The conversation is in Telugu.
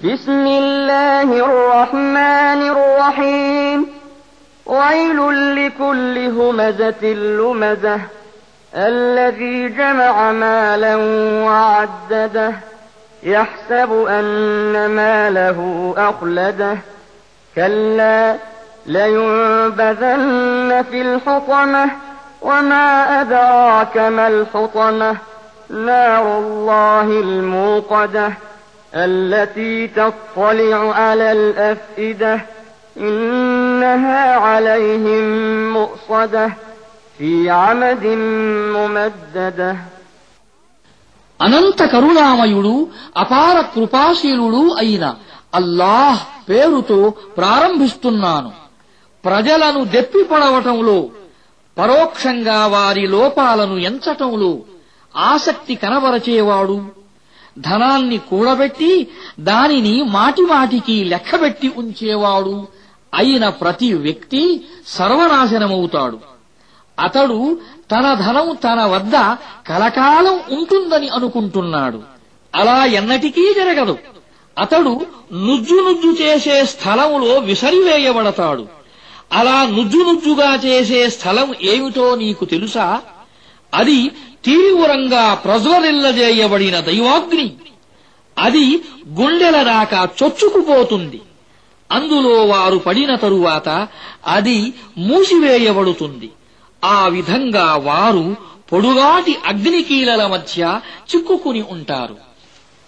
بسم الله الرحمن الرحيم ويل لكل همزة لمزة الذي جمع مالا وعدده يحسب أن ماله أخلده كلا لينبذن في الحطمة وما أدراك ما الحطمة نار الله الموقدة التي تطلع على الأفئدة إنها عليهم مؤصدة في عمد ممددة. అనంత కరుణామయుడు అపార కృపాశీలుడు అయిన అల్లాహ్ పేరుతో ప్రారంభిస్తున్నాను. ప్రజలను దెప్పిపడవటంలో, పరోక్షంగా వారి లోపాలను ఎంచటంలో ఆసక్తి కనబరచేవాడు, ధనాన్ని కూడబెట్టి దానిని మాటిమాటికి లెక్కబెట్టి ఉంచేవాడు అయిన ప్రతి వ్యక్తి సర్వనాశనమవుతాడు. అతడు తన ధనం తన వద్ద కలకాలం ఉంటుందని అనుకుంటున్నాడు. అలా ఎన్నటికీ జరగదు. అతడు నుజ్జు చేసే స్థలములో విసరివేయబడతాడు. అలా నుజ్జుగా చేసే స్థలం ఏమిటో నీకు తెలుసా? అది తీవ్రంగా ప్రజ్వరిల్లజేయబడిన దైవాగ్ని. అది గుండెల దాకా చొచ్చుకుపోతుంది. అందులో వారు పడిన తరువాత అది మూసివేయబడుతుంది. ఆ విధంగా వారు పొడుగాటి అగ్నికీలల మధ్య చిక్కుకుని ఉంటారు.